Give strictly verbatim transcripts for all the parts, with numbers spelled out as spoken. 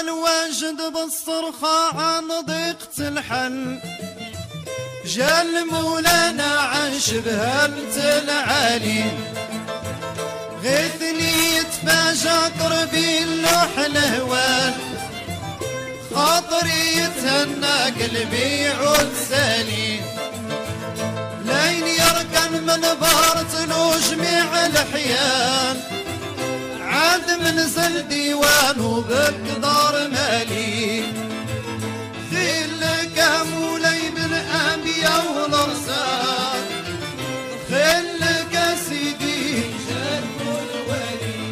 الواجد بالصرخة عن ضيقة الحل، جال مولانا عن شبهة العالي، غيثني يتفاجأ قربي اللوح الهوان، خاطري يتهنى قلبي يعود سالي، لين يركن من بار تلو جميع الحيان، عاد منزل ديوان وبقدار مالي، خلك مولاي بالانبياء والارسال، خلك سيدي جد الولي،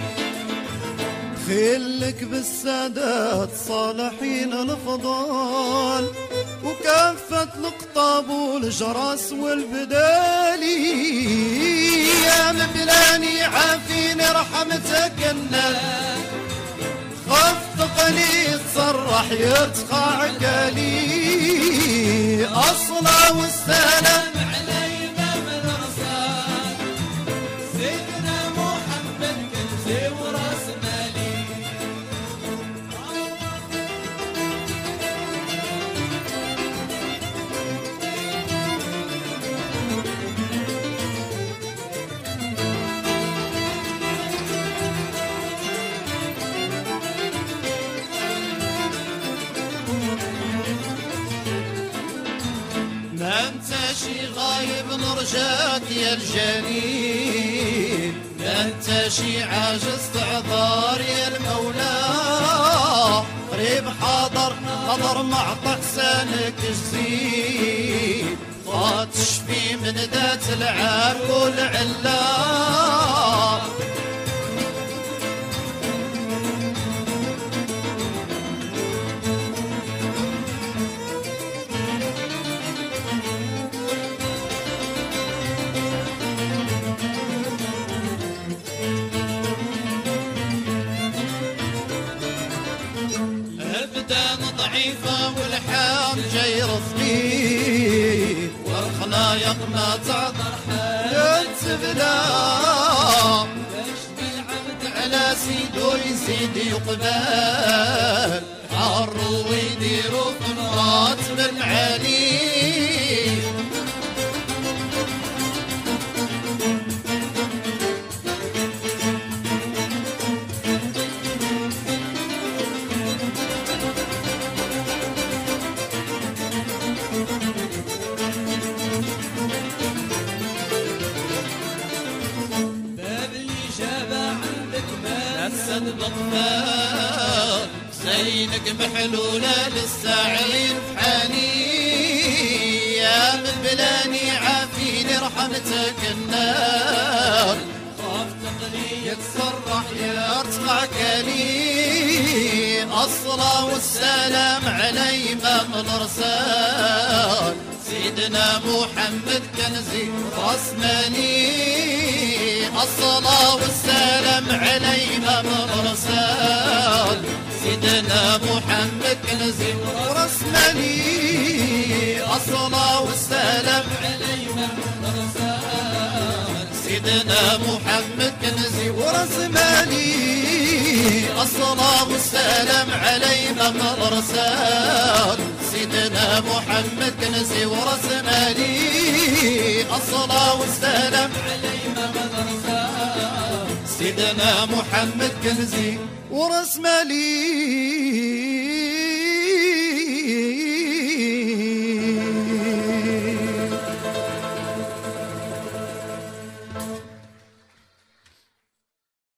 خلك بالسادات صالحين الفضال، وكافة القطاب والجرس والبدالي، يا مبلاني عافيني رحمتك النال، خف ثقلي تصرح يتقع عقالي، أصلا والسلام علي إمام الرسال، سيدنا محمد كنزي وراس مالي. ما انت شي غايب نرجاك يا الجليل، ما انت شي عاجز تعذار يا المولى، قريب حاضر قدر معطى حسانك جزيل، فات تشفي من ذات العاب والعلا، ضعيفة والحام جاي رفضي، والخلايق ما تعذر حال تبدا، يشفي العبد على سيدو يزيد يقبل، حاروا ويديروا في مراتب المعالي، بغفار زينك محلولة للسعيد بحالي، يا من بلاني عافيني رحمتك النار، خاف تقلي يتصرح يرتقع كلي، الصلاة والسلام على إمام الرسال، سيدنا محمد كنزي راس مالي، الصلاة والسلام على إمام الرسال، سيدنا محمد كنزي راس مالي، الصلاة والسلام على إمام الرسال، سيدنا محمد كنزي وراس مالي، الصلاة والسلام على إمام الرسال، سيدنا محمد كنزي وراس مالي، الصلاة والسلام على إمام الرسال، سيدنا محمد كنزي وراس مالي.